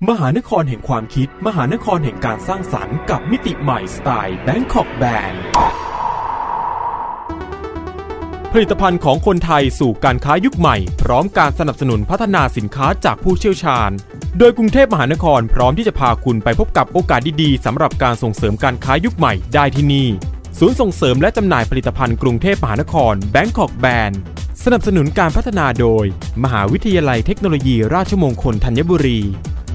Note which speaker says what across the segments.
Speaker 1: มหานครแห่งความคิดมหานครแห่งการสร้างสรรค์กับมิติใหม่สไตล์ Bangkok Band ผลิตภัณฑ์ของคนไทยสู่การค้ายุคใหม่พร้อมการสนับสนุนพัฒนาสินค้าจากผู้เชี่ยวชาญโดยกรุงเทพมหานครพร้อมที่จะพาคุณไปพบกับโอกาสดีๆสำหรับการส่งเสริมการค้ายุคใหม่ได้ที่นี่ศูนย์ส่งเสริมและจำหน่ายผลิตภัณฑ์กรุงเทพมหานคร Bangkok Band สนับสนุนการพัฒนาโดยมหาวิทยาลัยเทคโนโลยีราชมงคลธัญบุรี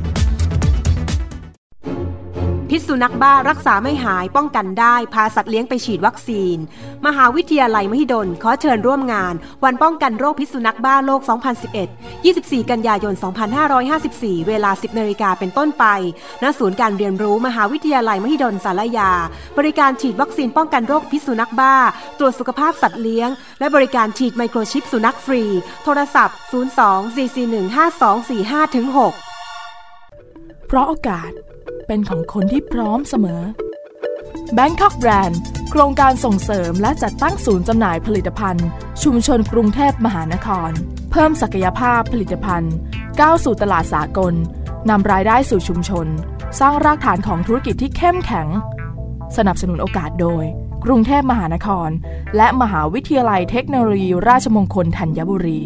Speaker 2: พิษสุนัขบ้ารักษาไม่หายป้องกันได้พาสัตว์เลี้ยงไปฉีดวัคซีนมหาวิทยาลัยมหิดลขอเชิญร่วมงานวันป้องกันโรคพิษสุนัขบ้าโลก 2011 24 กันยายน 2554 เวลา 10 นาฬิกาเป็นต้นไปณศูนย์การเรียนรู้มหาวิทยาลัยมหิดลศาลายาบริการฉีดวัคซีนป้องกันโรคพิษสุนัขบ้าตรวจสุขภาพสัตว์เลี้ยงและบริการฉีดไมโครชิปสุนัขฟรีโทรศัพท์ 02-441-5245-6
Speaker 3: เพราะโอกาสเป็นของคนที่พร้อมเสมอ Bangkok Brand โครงการส่งเสริมและจัดตั้งศูนย์จำหน่ายผลิตภัณฑ์ชุมชนกรุงเทพมหานครเพิ่มศักยภาพผลิตภัณฑ์ก้าวสู่ตลาดสากลนำรายได้สู่ชุมชนสร้างรากฐานของธุรกิจที่เข้มแข็งสนับสนุนโอกาสโดยกรุงเทพมหานครและมหาวิทยาลัยเทคโนโลยีราชมงคลธัญบุรี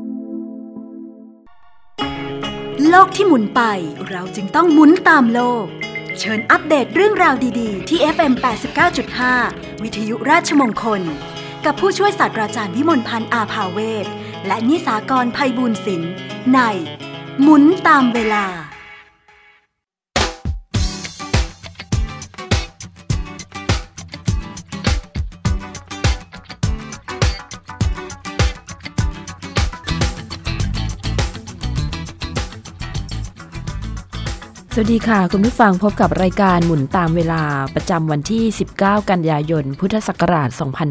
Speaker 4: โลกที่หมุนไปเราจึงต้องหมุนตามโลกเชิญอัปเดตเรื่องราวดีๆที่ FM 89.5 วิทยุราชมงคลกับผู้ช่วยศาสตราจารย์วิมลพันธ์อาภาเวชและนิสากรไพบูลย์ศิลป์ในหมุนตามเวลา
Speaker 5: สวัสดีค่ะคุณผู้ฟังพบกับรายการหมุนตามเวลาประจำวันที่19กันยายนพุทธศักราช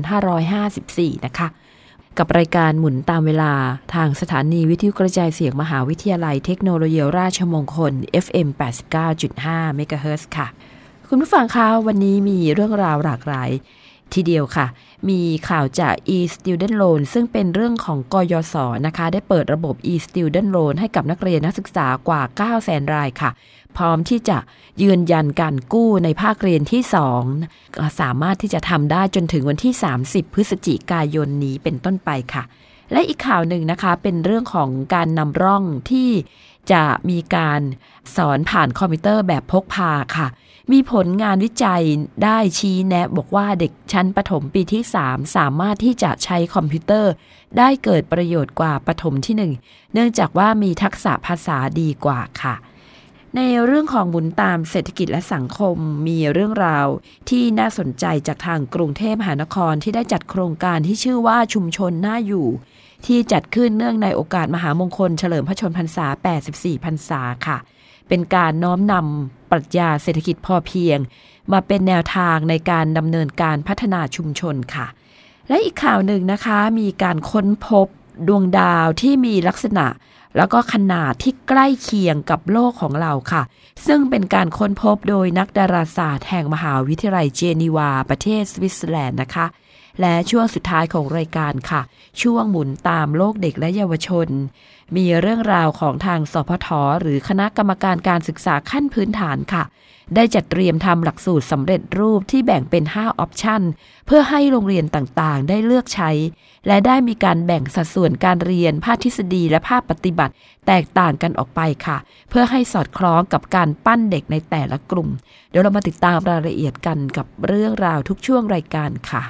Speaker 5: 2554นะคะกับรายการหมุนตามเวลาทางสถานีวิทยุกระจายเสียงมหาวิทยาลัยเทคโนโลยีราชมงคล FM 89.5 เมกะเฮิรตซ์ค่ะคุณผู้ฟังคะวันนี้มีเรื่องราวหลากหลายทีเดียวค่ะมีข่าวจาก e-student loan ซึ่งเป็นเรื่องของกยศนะคะได้เปิดระบบ e-student loan ให้กับนักเรียนนักศึกษากว่า 900,000 รายค่ะพร้อมที่จะยืนยันการกู้ในภาคเรียนที่2สามารถที่จะทำได้จนถึงวันที่30พฤศจิกายนนี้เป็นต้นไปค่ะและอีกข่าวหนึ่งนะคะเป็นเรื่องของการนำร่องที่จะมีการสอนผ่านคอมพิวเตอร์แบบพกพาค่ะมีผลงานวิจัยได้ชี้แนะบอกว่าเด็กชั้นประถมปีที่3สามารถที่จะใช้คอมพิวเตอร์ได้เกิดประโยชน์กว่าประถมที่1เนื่องจากว่ามีทักษะภาษาดีกว่าค่ะในเรื่องของหมุนตามเศรษฐกิจและสังคมมีเรื่องราวที่น่าสนใจจากทางกรุงเทพมหานครที่ได้จัดโครงการที่ชื่อว่าชุมชนน่าอยู่ที่จัดขึ้นเนื่องในโอกาสมหามงคลเฉลิมพระชนมพรรษา84พรรษาค่ะเป็นการน้อมนำปรัชญาเศรษฐกิจพอเพียงมาเป็นแนวทางในการดำเนินการพัฒนาชุมชนค่ะและอีกข่าวหนึ่งนะคะมีการค้นพบดวงดาวที่มีลักษณะแล้วก็ขนาดที่ใกล้เคียงกับโลกของเราค่ะซึ่งเป็นการค้นพบโดยนักดาราศาสตร์แห่งมหาวิทยาลัยเจนีวาประเทศสวิตเซอร์แลนด์นะคะและช่วงสุดท้ายของรายการค่ะช่วงหมุนตามโลกเด็กและเยาวชนมีเรื่องราวของทางสพท.หรือคณะกรรมการการศึกษาขั้นพื้นฐานค่ะได้จัดเตรียมทำหลักสูตรสำเร็จรูปที่แบ่งเป็น5ออปชันเพื่อให้โรงเรียนต่างๆได้เลือกใช้และได้มีการแบ่งสัดส่วนการเรียนภาคทฤษฎีและภาคปฏิบัติแตกต่างกันออกไปค่ะเพื่อให้สอดคล้องกับการปั้นเด็กในแต่ละกลุ่มเดี๋ยวเรามาติดตามรายละเอียดกันกับเรื่องราวทุกช่วงรายการค่ะ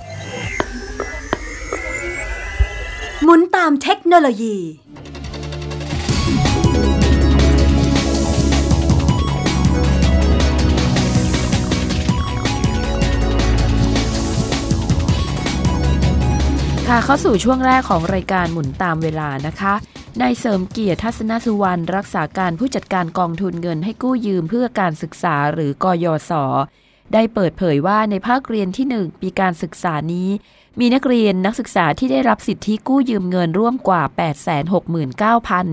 Speaker 4: หมุนตามเทคโนโลยี
Speaker 5: ค่ะเข้าสู่ช่วงแรกของรายการหมุนตามเวลานะคะนายเสริมเกียรติทัศนสุวรรณรักษาการผู้จัดการกองทุนเงินให้กู้ยืมเพื่อการศึกษาหรือกยศ.ได้เปิดเผยว่าในภาคเรียนที่1ปีการศึกษานี้มีนักเรียนนักศึกษาที่ได้รับสิทธิกู้ยืมเงินร่วมกว่า 869,600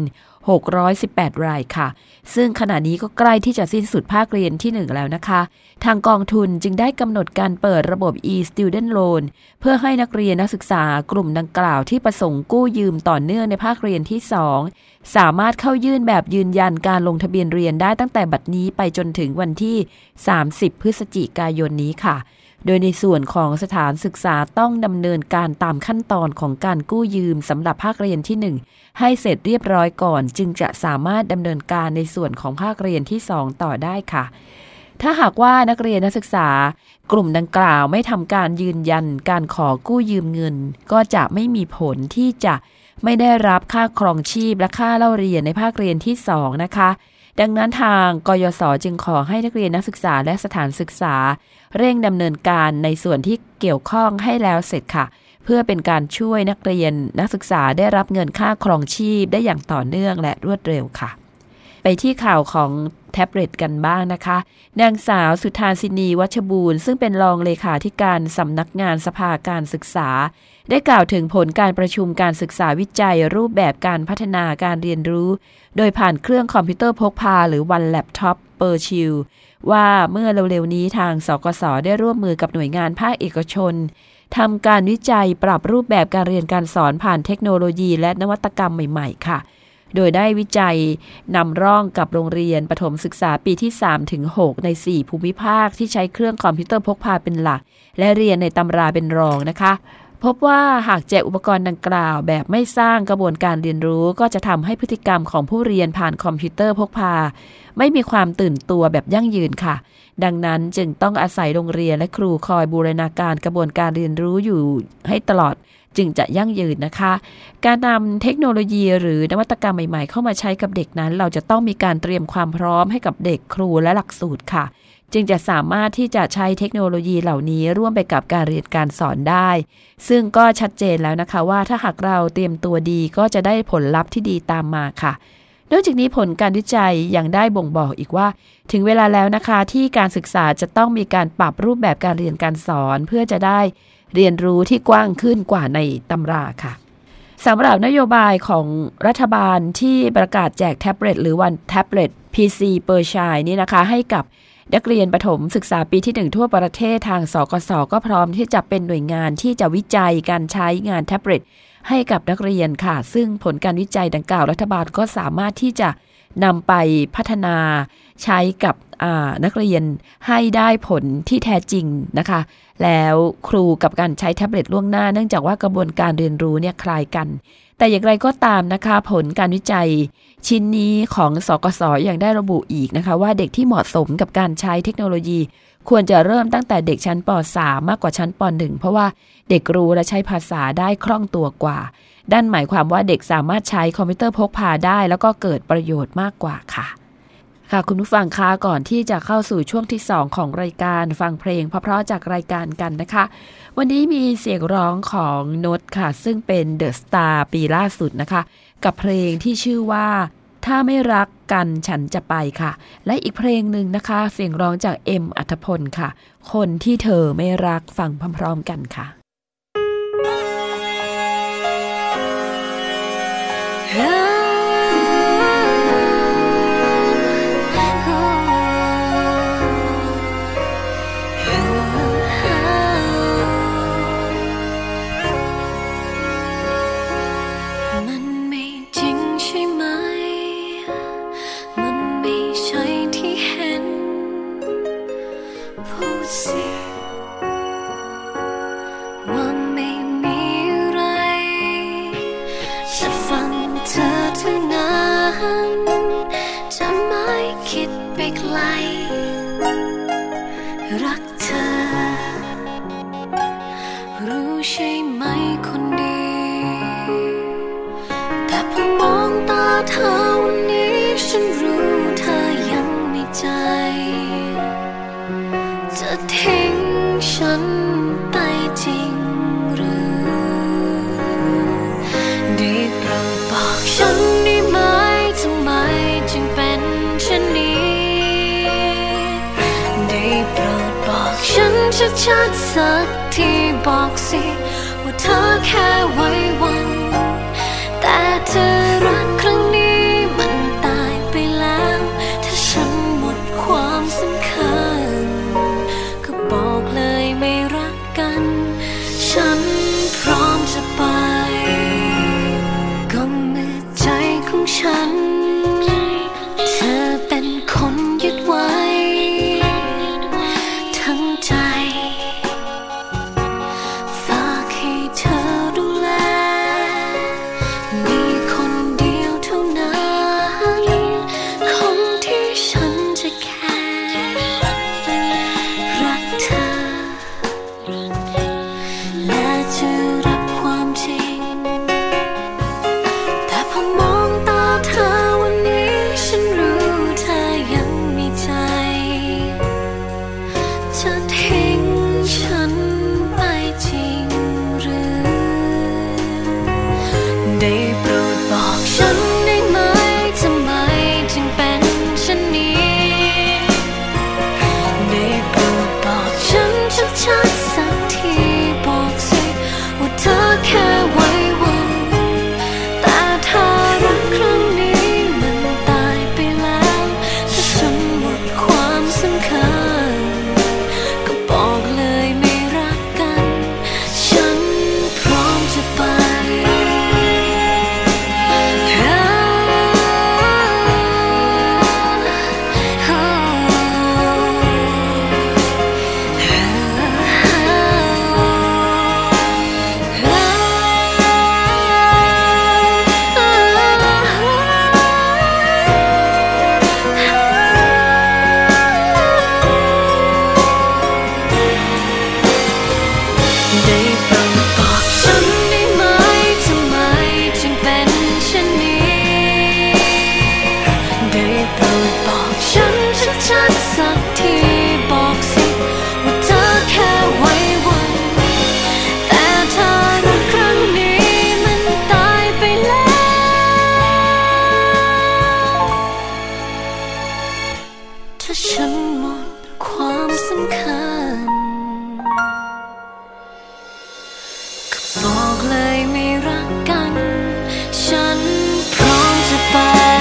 Speaker 5: 618 รายค่ะซึ่งขณะนี้ก็ใกล้ที่จะสิ้นสุดภาคเรียนที่1แล้วนะคะทางกองทุนจึงได้กำหนดการเปิดระบบ e-student loan เพื่อให้นักเรียนนักศึกษากลุ่มดังกล่าวที่ประสงค์กู้ยืมต่อเนื่องในภาคเรียนที่2สามารถเข้ายื่นแบบยืนยันการลงทะเบียนเรียนได้ตั้งแต่บัดนี้ไปจนถึงวันที่30พฤศจิกายนนี้ค่ะโดยในส่วนของสถานศึกษาต้องดำเนินการตามขั้นตอนของการกู้ยืมสำหรับภาคเรียนที่1ให้เสร็จเรียบร้อยก่อนจึงจะสามารถดำเนินการในส่วนของภาคเรียนที่2ต่อได้ค่ะถ้าหากว่านักเรียนนักศึกษากลุ่มดังกล่าวไม่ทำการยืนยันการขอกู้ยืมเงินก็จะไม่มีผลที่จะไม่ได้รับค่าครองชีพและค่าเล่าเรียนในภาคเรียนที่2นะคะดังนั้นทางกยศ.จึงขอให้นักเรียนนักศึกษาและสถานศึกษาเร่งดำเนินการในส่วนที่เกี่ยวข้องให้แล้วเสร็จค่ะเพื่อเป็นการช่วยนักเรียนนักศึกษาได้รับเงินค่าครองชีพได้อย่างต่อเนื่องและรวดเร็วค่ะไปที่ข่าวของแท็บเล็ตกันบ้างนะคะนางสาวสุธาสินีวัชบูรณ์ซึ่งเป็นรองเลขาธิการสำนักงานสภาการศึกษาได้กล่าวถึงผลการประชุมการศึกษาวิจัยรูปแบบการพัฒนาการเรียนรู้โดยผ่านเครื่องคอมพิวเตอร์พกพาหรือ One Laptop per Child ว่าเมื่อเร็วๆนี้ทางสกส.ได้ร่วมมือกับหน่วยงานภาคเอกชนทำการวิจัยปรับรูปแบบการเรียนการสอนผ่านเทคโนโลยีและนวัตกรรมใหม่ๆค่ะโดยได้วิจัยนำร่องกับโรงเรียนประถมศึกษาปีที่ 3-6 ใน 4 ภูมิภาคที่ใช้เครื่องคอมพิวเตอร์พกพาเป็นหลักและเรียนในตำราเป็นรองนะคะพบว่าหากแจกอุปกรณ์ดังกล่าวแบบไม่สร้างกระบวนการเรียนรู้ก็จะทำให้พฤติกรรมของผู้เรียนผ่านคอมพิวเตอร์พกพาไม่มีความตื่นตัวแบบยั่งยืนค่ะดังนั้นจึงต้องอาศัยโรงเรียนและครูคอยบูรณาการกระบวนการเรียนรู้อยู่ให้ตลอดจึงจะยั่งยืนนะคะการนำเทคโนโลยีหรือนวัตกรรมใหม่ๆเข้ามาใช้กับเด็กนั้นเราจะต้องมีการเตรียมความพร้อมให้กับเด็กครูและหลักสูตรค่ะจึงจะสามารถที่จะใช้เทคโนโลยีเหล่านี้ร่วมไปกับการเรียนการสอนได้ซึ่งก็ชัดเจนแล้วนะคะว่าถ้าหากเราเตรียมตัวดีก็จะได้ผลลัพธ์ที่ดีตามมาค่ะนอกจากนี้ผลการวิจัยยังได้บ่งบอกอีกว่าถึงเวลาแล้วนะคะที่การศึกษาจะต้องมีการปรับรูปแบบการเรียนการสอนเพื่อจะได้เรียนรู้ที่กว้างขึ้นกว่าในตำราค่ะสำหรับนโยบายของรัฐบาลที่ประกาศแจกแท็บเล็ตหรือวันแท็บเล็ต PC per Child นี่นะคะให้กับนักเรียนประถมศึกษาปีที่1ทั่วประเทศทางสกส.ก็พร้อมที่จะเป็นหน่วยงานที่จะวิจัยการใช้งานแท็บเล็ตให้กับนักเรียนค่ะซึ่งผลการวิจัยดังกล่าวรัฐบาลก็สามารถที่จะนำไปพัฒนาใช้กับนักเรียนให้ได้ผลที่แท้จริงนะคะแล้วครูกับการใช้แท็บเล็ตล่วงหน้าเนื่องจากว่ากระบวนการเรียนรู้เนี่ยคล้ายกันแต่อย่างไรก็ตามนะคะผลการวิจัยชิ้นนี้ของสกส.ยังได้ระบุอีกนะคะว่าเด็กที่เหมาะสมกับการใช้เทคโนโลยีควรจะเริ่มตั้งแต่เด็กชั้นป.3 มากกว่าชั้นป.1 เพราะว่าเด็กรู้และใช้ภาษาได้คล่องตัวกว่าด้านหมายความว่าเด็กสามารถใช้คอมพิวเตอร์พกพาได้แล้วก็เกิดประโยชน์มากกว่าค่ะคุณผู้ฟังคะก่อนที่จะเข้าสู่ช่วงที่2ของรายการฟังเพลงเพราะๆจากรายการกันนะคะวันนี้มีเสียงร้องของโนตค่ะซึ่งเป็นเดอะสตาร์ปีล่าสุดนะคะกับเพลงที่ชื่อว่าถ้าไม่รักกันฉันจะไปค่ะและอีกเพลงหนึ่งนะคะเสียงร้องจากเอ็มอัธพลค่ะคนที่เธอไม่รักฟังพร้อมๆกันค่ะ
Speaker 6: รักเธอรู้ใช่ไหมคนดีแต่พอมองตาเธอวันนี้ฉันรู้เธอยังไม่ใจจะทิ้งฉันไปจริงหรือได้โปรดบอกฉันได้ไหมทำไมจึงเป็นเช่นนี้ฉันชัดๆสักทีบอกสิว่าเธอแค่ไว้วันแต่เธอรักครั้งนี้ไม่ฉันหมดความสำคัญก็บอกเลยไม่รักกันฉันพร้อมจะไป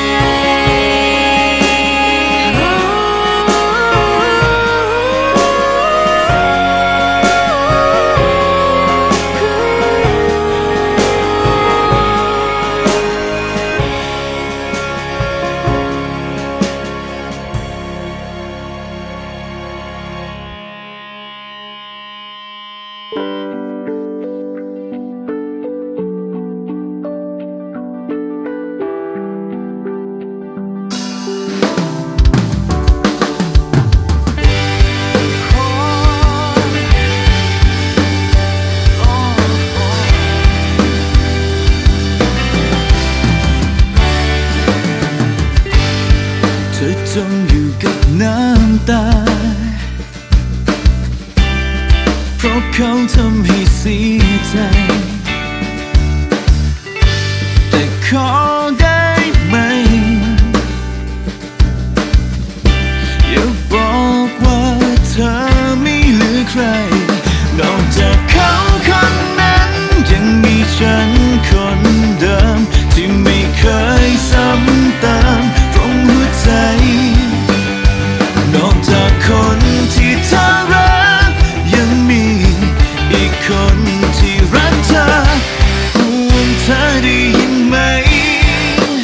Speaker 7: จงอยู่กับน้ำตาเพราะเขาทำให้เสียใจแต่ขอได้ไหมอย่าบอกว่าเธอไม่เหลือใครนอกจากเขาคนนั้นยังมีฉันคนเดิมที่ไม่เคยซ้ำเติมตรงหัวใจนอกจากคนที่เธอรักยังมีอีกคนที่รักเธอห่วงเธอได้ยินไหม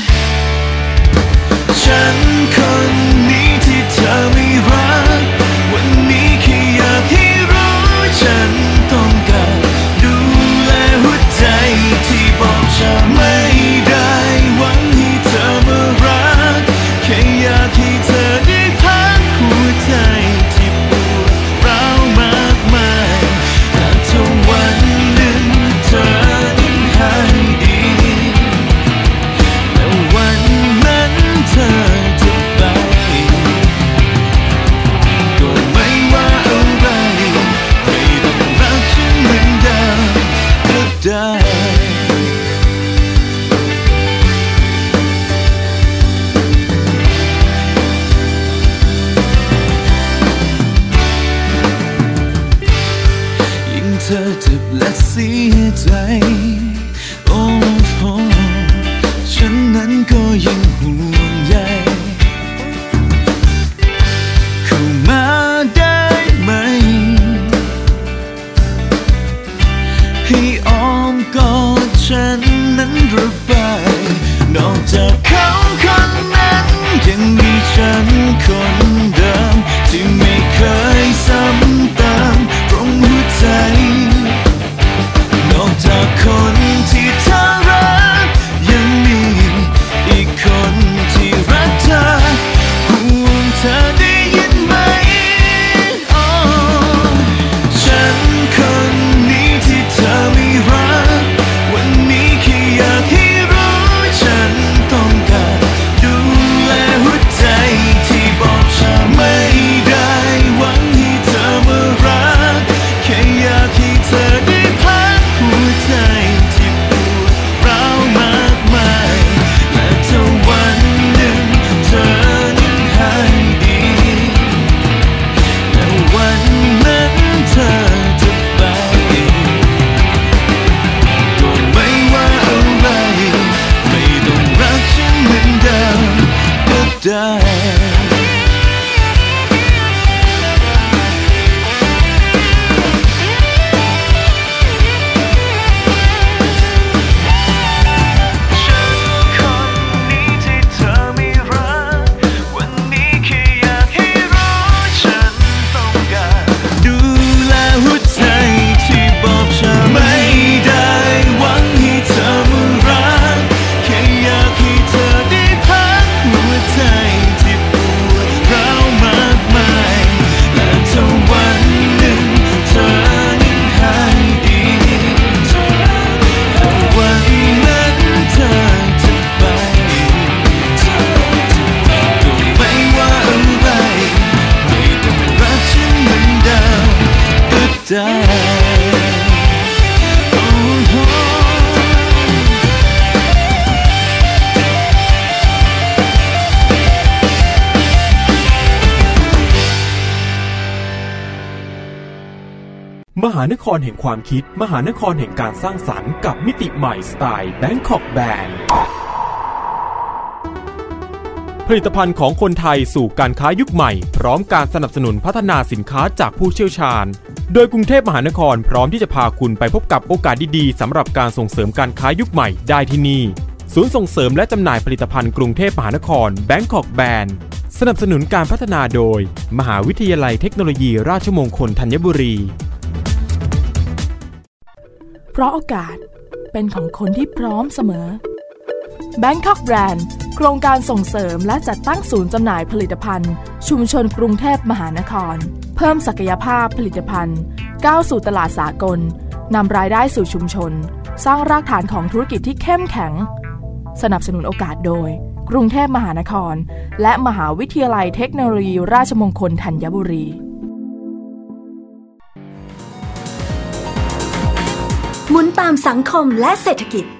Speaker 1: มหานครแห่งความคิดมหานครแห่งการสร้างสรรค์กับมิติใหม่สไตล์ Bangkok Brand ผลิตภัณฑ์ของคนไทยสู่การค้ายุคใหม่พร้อมการสนับสนุนพัฒนาสินค้าจากผู้เชี่ยวชาญโดยกรุงเทพมหานครพร้อมที่จะพาคุณไปพบกับโอกาสดีๆสำหรับการส่งเสริมการค้ายุคใหม่ได้ที่นี่ศูนย์ส่งเสริมและจำหน่ายผลิตภัณฑ์กรุงเทพมหานคร Bangkok Brand สนับสนุนการพัฒนาโดยมหาวิทยาลัยเทคโนโลยีราชมงคลธัญบุรี
Speaker 3: เพราะโอกาสเป็นของคนที่พร้อมเสมอ Bangkok Brand โครงการส่งเสริมและจัดตั้งศูนย์จำหน่ายผลิตภัณฑ์ชุมชนกรุงเทพมหานครเพิ่มศักยภาพผลิตภัณฑ์ก้าวสู่ตลาดสากลนำรายได้สู่ชุมชนสร้างรากฐานของธุรกิจที่เข้มแข็งสนับสนุนโอกาสโดยกรุงเทพมหานครและมหาวิทยาลัยเทคโนโลยีราชมงคลธัญบุรี
Speaker 4: หมุนตามสังคมและเศรษฐกิจ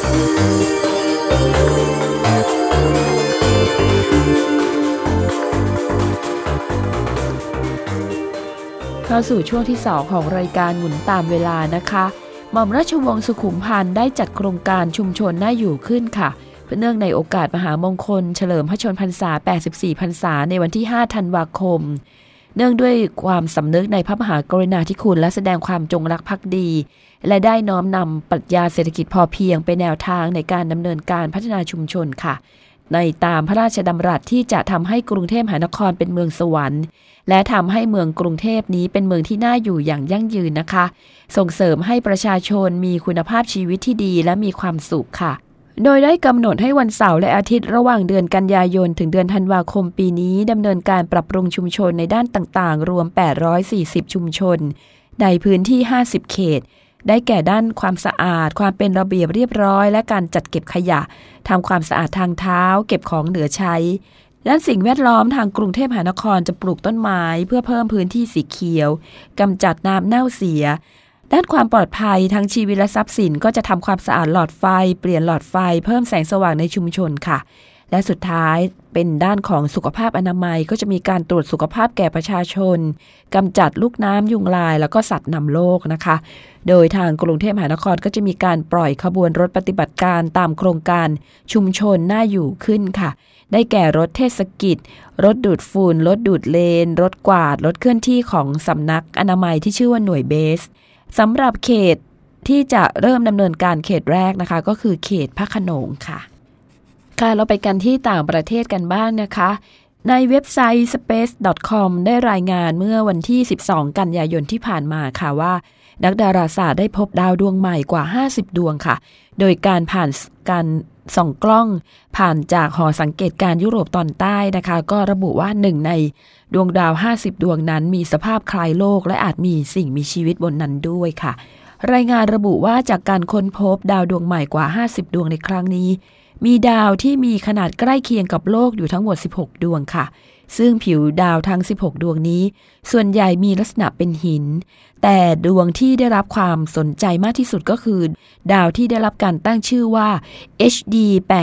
Speaker 5: เข้าสู่ช่วงที่2ของรายการหมุนตามเวลานะคะหม่อมราชวงศ์สุขุมพันธ์ได้จัดโครงการชุมชนน่าอยู่ขึ้นค่ะเนื่องในโอกาสมหามงคลเฉลิมพระชนมพรรษา84พรรษาในวันที่5ธันวาคมเนื่องด้วยความสำนึกในพระมหากรุณาธิคุณและแสดงความจงรักภักดีและได้น้อมนำปรัชญาเศรษฐกิจพอเพียงเป็นแนวทางในการดำเนินการพัฒนาชุมชนค่ะในตามพระราชดำรัสที่จะทำให้กรุงเทพมหานครเป็นเมืองสวรรค์และทำให้เมืองกรุงเทพนี้เป็นเมืองที่น่าอยู่อย่างยั่งยืนนะคะส่งเสริมให้ประชาชนมีคุณภาพชีวิตที่ดีและมีความสุขค่ะโดยได้กำหนดให้วันเสาร์และอาทิตย์ระหว่างเดือนกันยายนถึงเดือนธันวาคมปีนี้ดำเนินการปรับปรุงชุมชนในด้านต่างๆรวม840ชุมชนในพื้นที่50เขตได้แก่ด้านความสะอาดความเป็นระเบียบเรียบร้อยและการจัดเก็บขยะทำความสะอาดทางเท้าเก็บของเหลือใช้ด้านสิ่งแวดล้อมทางกรุงเทพมหานครจะปลูกต้นไม้เพื่อเพิ่มพื้นที่สีเขียวกำจัดน้ำเน่าเสียด้านความปลอดภัยทั้งชีวิตและทรัพย์สินก็จะทำความสะอาดหลอดไฟเปลี่ยนหลอดไฟเพิ่มแสงสว่างในชุมชนค่ะและสุดท้ายเป็นด้านของสุขภาพอนามัยก็จะมีการตรวจสุขภาพแก่ประชาชนกำจัดลูกน้ำยุงลายแล้วก็สัตว์นำโรคนะคะโดยทางกรุงเทพมหานครก็จะมีการปล่อยขบวนรถปฏิบัติการตามโครงการชุมชนน่าอยู่ขึ้นค่ะได้แก่รถเทศกิจรถดูดฝุ่นรถดูดเลนรถกวาดรถเคลื่อนที่ของสำนักอนามัยที่ชื่อว่าหน่วยเบสสำหรับเขตที่จะเริ่มดำเนินการเขตแรกนะคะก็คือเขตพระโขนงค่ะเราไปกันที่ต่างประเทศกันบ้างนะคะในเว็บไซต์ space.com ได้รายงานเมื่อวันที่12กันยายนที่ผ่านมาค่ะว่านักดาราศาสตร์ได้พบดาวดวงใหม่กว่า50ดวงค่ะโดยการผ่านการส่องกล้องผ่านจากหอสังเกตการยุโรปตอนใต้นะคะก็ระบุว่า1ในดวงดาว50ดวงนั้นมีสภาพคล้ายโลกและอาจมีสิ่งมีชีวิตบนนั้นด้วยค่ะรายงานระบุว่าจากการค้นพบดาวดวงใหม่กว่า50ดวงในครั้งนี้มีดาวที่มีขนาดใกล้เคียงกับโลกอยู่ทั้งหมด16ดวงค่ะซึ่งผิวดาวทั้ง16ดวงนี้ส่วนใหญ่มีลักษณะเป็นหินแต่ดวงที่ได้รับความสนใจมากที่สุดก็คือดาวที่ได้รับการตั้งชื่อว่า HD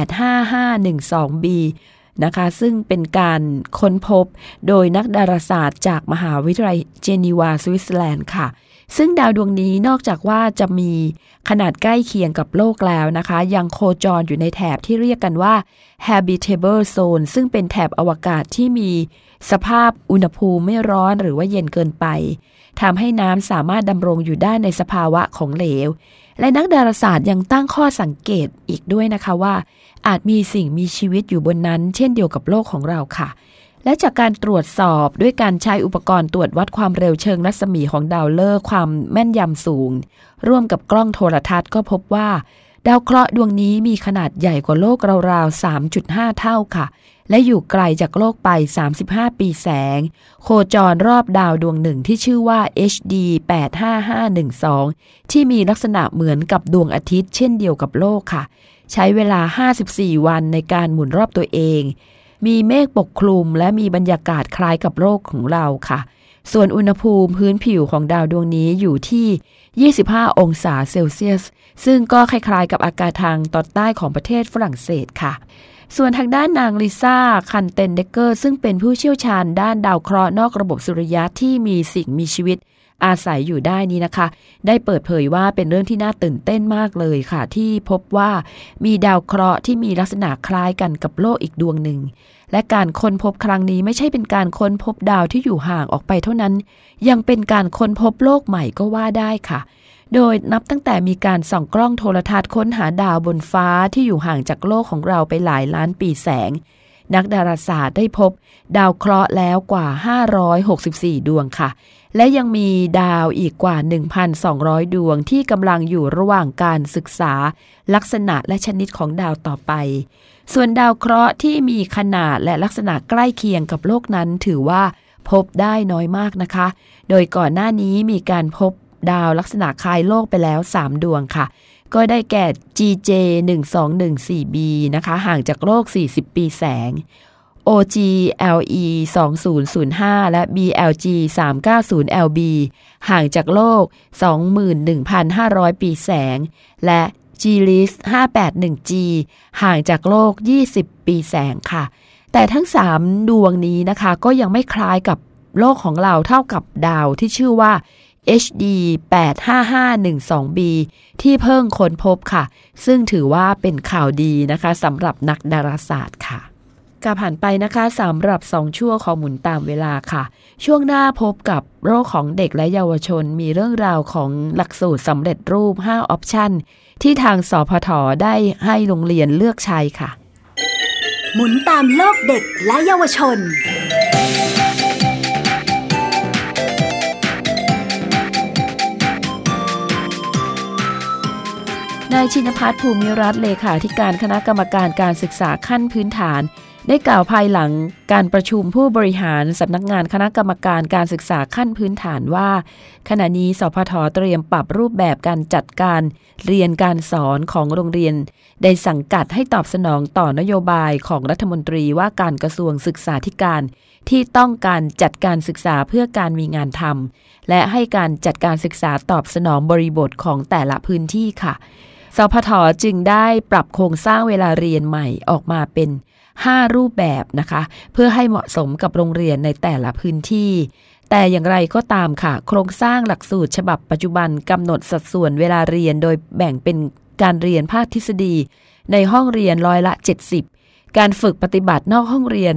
Speaker 5: 85512b นะคะซึ่งเป็นการค้นพบโดยนักดาราศาสตร์จากมหาวิทยาลัยเจนีวาสวิตเซอร์แลนด์ค่ะซึ่งดาวดวงนี้นอกจากว่าจะมีขนาดใกล้เคียงกับโลกแล้วนะคะยังโคจรอยู่ในแถบที่เรียกกันว่า habitable zone ซึ่งเป็นแถบอวกาศที่มีสภาพอุณหภูมิไม่ร้อนหรือว่าเย็นเกินไปทำให้น้ำสามารถดำรงอยู่ได้ในสภาวะของเหลวและนักดาราศาสตร์ยังตั้งข้อสังเกตอีกด้วยนะคะว่าอาจมีสิ่งมีชีวิตอยู่บนนั้นเช่นเดียวกับโลกของเราค่ะและจากการตรวจสอบด้วยการใช้อุปกรณ์ตรวจวัดความเร็วเชิงรัศมีของดาวฤกษ์ความแม่นยำสูงร่วมกับกล้องโทรทัศน์ก็พบว่าดาวเคราะห์ดวงนี้มีขนาดใหญ่กว่าโลกราวๆ 3.5 เท่าค่ะและอยู่ไกลจากโลกไป35ปีแสงโคจรรอบดาวดวงหนึ่งที่ชื่อว่า HD 85512ที่มีลักษณะเหมือนกับดวงอาทิตย์เช่นเดียวกับโลกค่ะใช้เวลา54วันในการหมุนรอบตัวเองมีเมฆปกคลุมและมีบรรยากาศคล้ายกับโลกของเราค่ะส่วนอุณหภูมิพื้นผิวของดาวดวงนี้อยู่ที่25องศาเซลเซียสซึ่งก็คล้ายๆกับอากาศทางตอนใต้ของประเทศฝรั่งเศสค่ะส่วนทางด้านนางลิซ่าคันเตนเดเกอร์ซึ่งเป็นผู้เชี่ยวชาญด้านดาวเคราะห์นอกระบบสุริยะที่มีสิ่งมีชีวิตอาศัยอยู่ได้นี้นะคะได้เปิดเผยว่าเป็นเรื่องที่น่าตื่นเต้นมากเลยค่ะที่พบว่ามีดาวเคราะห์ที่มีลักษณะคล้ายกันกับโลกอีกดวงหนึ่งและการค้นพบครั้งนี้ไม่ใช่เป็นการค้นพบดาวที่อยู่ห่างออกไปเท่านั้นยังเป็นการค้นพบโลกใหม่ก็ว่าได้ค่ะโดยนับตั้งแต่มีการส่องกล้องโทรทัศน์ค้นหาดาวบนฟ้าที่อยู่ห่างจากโลกของเราไปหลายล้านปีแสงนักดาราศาสตร์ได้พบดาวเคราะห์แล้วกว่า564ดวงค่ะและยังมีดาวอีกกว่า 1,200 ดวงที่กำลังอยู่ระหว่างการศึกษาลักษณะและชนิดของดาวต่อไปส่วนดาวเคราะห์ที่มีขนาดและลักษณะใกล้เคียงกับโลกนั้นถือว่าพบได้น้อยมากนะคะโดยก่อนหน้านี้มีการพบดาวลักษณะคล้ายโลกไปแล้ว3ดวงค่ะก็ได้แก่ GJ 1214b นะคะห่างจากโลก40ปีแสง OGLE 2005และ BLG 390LB ห่างจากโลก 21,500 ปีแสงและ GLIS 581G ห่างจากโลก20ปีแสงค่ะแต่ทั้ง3ดวงนี้นะคะก็ยังไม่คล้ายกับโลกของเราเท่ากับดาวที่ชื่อว่าHD 85512b ที่เพิ่งค้นพบค่ะซึ่งถือว่าเป็นข่าวดีนะคะสำหรับนักดาราศาสตร์ค่ะกลับผ่านไปนะคะสำหรับ2ช่วงของหมุนตามเวลาค่ะช่วงหน้าพบกับโรคของเด็กและเยาวชนมีเรื่องราวของหลักสูตรสำเร็จรูป5ออปชันที่ทางสพท.ได้ให้โรงเรียนเลือกใช้ค่ะ
Speaker 4: หมุนตามโลกเด็กและเยาวชน
Speaker 5: นายชินภัทร ภูมิรัตน์เลขาธิการคณะกรรมการการศึกษาขั้นพื้นฐานได้กล่าวภายหลังการประชุมผู้บริหารสำนักงานคณะกรรมการการศึกษาขั้นพื้นฐานว่าขณะนี้สพท.เตรียมปรับรูปแบบการจัดการเรียนการสอนของโรงเรียนในสังกัดให้ตอบสนองต่อนโยบายของรัฐมนตรีว่าการกระทรวงศึกษาธิการที่ต้องการจัดการศึกษาเพื่อการมีงานทำและให้การจัดการศึกษาตอบสนองบริบทของแต่ละพื้นที่ค่ะสพท.จึงได้ปรับโครงสร้างเวลาเรียนใหม่ออกมาเป็น5รูปแบบนะคะเพื่อให้เหมาะสมกับโรงเรียนในแต่ละพื้นที่แต่อย่างไรก็ตามค่ะโครงสร้างหลักสูตรฉบับปัจจุบันกำหนดสัดส่วนเวลาเรียนโดยแบ่งเป็นการเรียนภาคทฤษฎีในห้องเรียน70%การฝึกปฏิบัตินอกห้องเรียน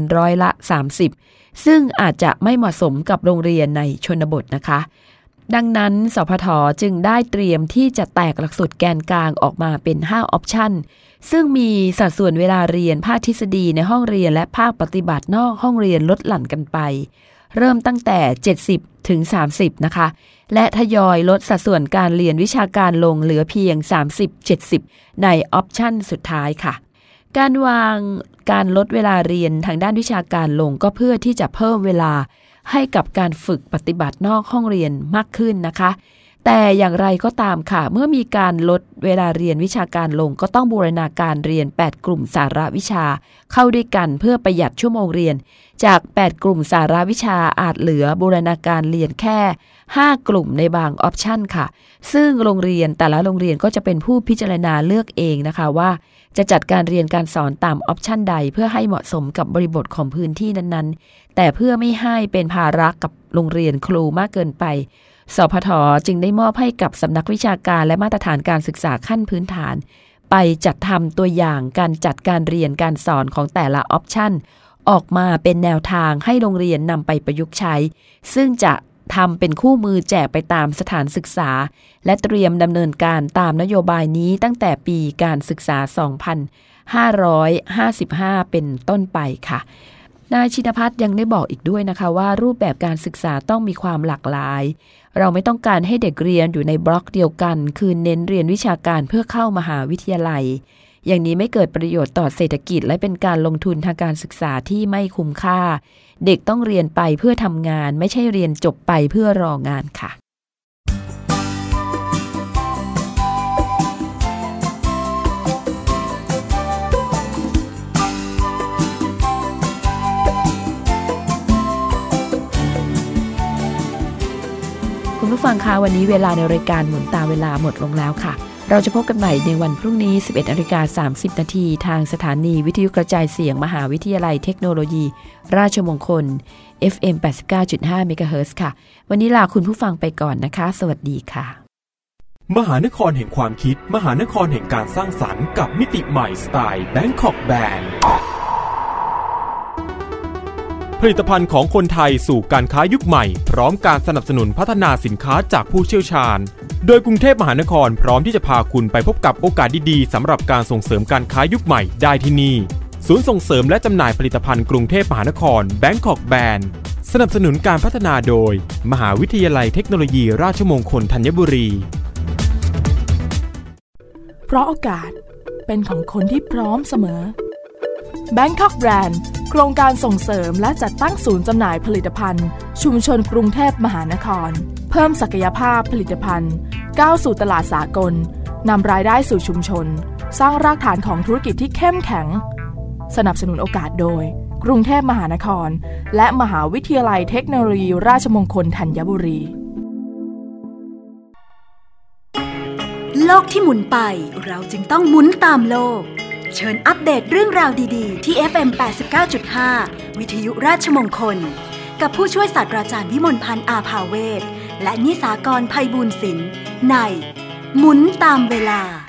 Speaker 5: 30%ซึ่งอาจจะไม่เหมาะสมกับโรงเรียนในชนบทนะคะดังนั้นสพท.จึงได้เตรียมที่จะแตกหลักสูตรแกนกลางออกมาเป็น5ออปชันซึ่งมีสัดส่วนเวลาเรียนภาคทฤษฎีในห้องเรียนและภาคปฏิบัตินอกห้องเรียนลดหลั่นกันไปเริ่มตั้งแต่70ถึง30นะคะและทยอยลดสัดส่วนการเรียนวิชาการลงเหลือเพียง30-70ในออปชันสุดท้ายค่ะการวางการลดเวลาเรียนทางด้านวิชาการลงก็เพื่อที่จะเพิ่มเวลาให้กับการฝึกปฏิบัตินอกห้องเรียนมากขึ้นนะคะแต่อย่างไรก็ตามค่ะเมื่อมีการลดเวลาเรียนวิชาการลงก็ต้องบูรณาการเรียน8กลุ่มสาระวิชาเข้าด้วยกันเพื่อประหยัดชั่วโมงเรียนจาก8กลุ่มสาระวิชาอาจเหลือบูรณาการเรียนแค่5กลุ่มในบางออปชันค่ะซึ่งโรงเรียนแต่ละโรงเรียนก็จะเป็นผู้พิจารณาเลือกเองนะคะว่าจะจัดการเรียนการสอนตามออปชันใดเพื่อให้เหมาะสมกับบริบทของพื้นที่นั้นๆแต่เพื่อไม่ให้เป็นภาระกับโรงเรียนครูมากเกินไปสพท.จึงได้มอบให้กับสำนักวิชาการและมาตรฐานการศึกษาขั้นพื้นฐานไปจัดทำตัวอย่างการจัดการเรียนการสอนของแต่ละออปชันออกมาเป็นแนวทางให้โรงเรียนนำไปประยุกต์ใช้ซึ่งจะทำเป็นคู่มือแจกไปตามสถานศึกษาและเตรียมดำเนินการตามนโยบายนี้ตั้งแต่ปีการศึกษา 2555 เป็นต้นไปค่ะนายชินภัทรยังได้บอกอีกด้วยนะคะว่ารูปแบบการศึกษาต้องมีความหลากหลายเราไม่ต้องการให้เด็กเรียนอยู่ในบล็อกเดียวกันคือเน้นเรียนวิชาการเพื่อเข้ามหาวิทยาลัยอย่างนี้ไม่เกิดประโยชน์ต่อเศรษฐกิจและเป็นการลงทุนทางการศึกษาที่ไม่คุ้มค่าเด็กต้องเรียนไปเพื่อทำงานไม่ใช่เรียนจบไปเพื่อรองานค่ะคุณผู้ฟังคะวันนี้เวลาในรายการหมุนตามเวลาหมดลงแล้วค่ะเราจะพบกันใหม่ในวันพรุ่งนี้ 11:30 น.ทางสถานีวิทยุกระจายเสียงมหาวิทยาลัยเทคโนโลยีราชมงคล FM 89.5 MHz ค่ะวันนี้ลาคุณผู้ฟังไปก่อนนะคะสวัสดีค่ะ
Speaker 1: มหานครแห่งความคิดมหานครแห่งการสร้างสรรค์กับมิติใหม่สไตล์ Bangkok Band ผลิตภัณฑ์ของคนไทยสู่การค้ายุคใหม่พร้อมการสนับสนุนพัฒนาสินค้าจากผู้เชี่ยวชาญโดยกรุงเทพมหานครพร้อมที่จะพาคุณไปพบกับโอกาสดีๆสำหรับการส่งเสริมการค้ายุคใหม่ได้ที่นี่ศูนย์ส่งเสริมและจำหน่ายผลิตภัณฑ์กรุงเทพมหานคร Bangkok Band สนับสนุนการพัฒนาโดยมหาวิทยาลัยเทคโนโลยีราชมงคลธัญบุรี
Speaker 3: เพราะโอกาสเป็นของคนที่พร้อมเสมอ Bangkok Brand โครงการส่งเสริมและจัดตั้งศูนย์จำหน่ายผลิตภัณฑ์ชุมชนกรุงเทพมหานครเพิ่มศักยภาพผลิตภัณฑ์ก้าวสู่ตลาดสากลนำรายได้สู่ชุมชนสร้างรากฐานของธุรกิจที่เข้มแข็งสนับสนุนโอกาสโดยกรุงเทพมหานครและมหาวิทยาลัยเทคโนโลยีราชมงคลธัญบุรี
Speaker 4: โลกที่หมุนไปเราจึงต้องหมุนตามโลกเชิญอัปเดตเรื่องราวดีๆที่ FM 89.5 วิทยุราชมงคลกับผู้ช่วยศาสตราจารย์วิมลพันธ์อาภาเวศและนิสากรไพบูลย์ศิลป์ในหมุนตามเวลา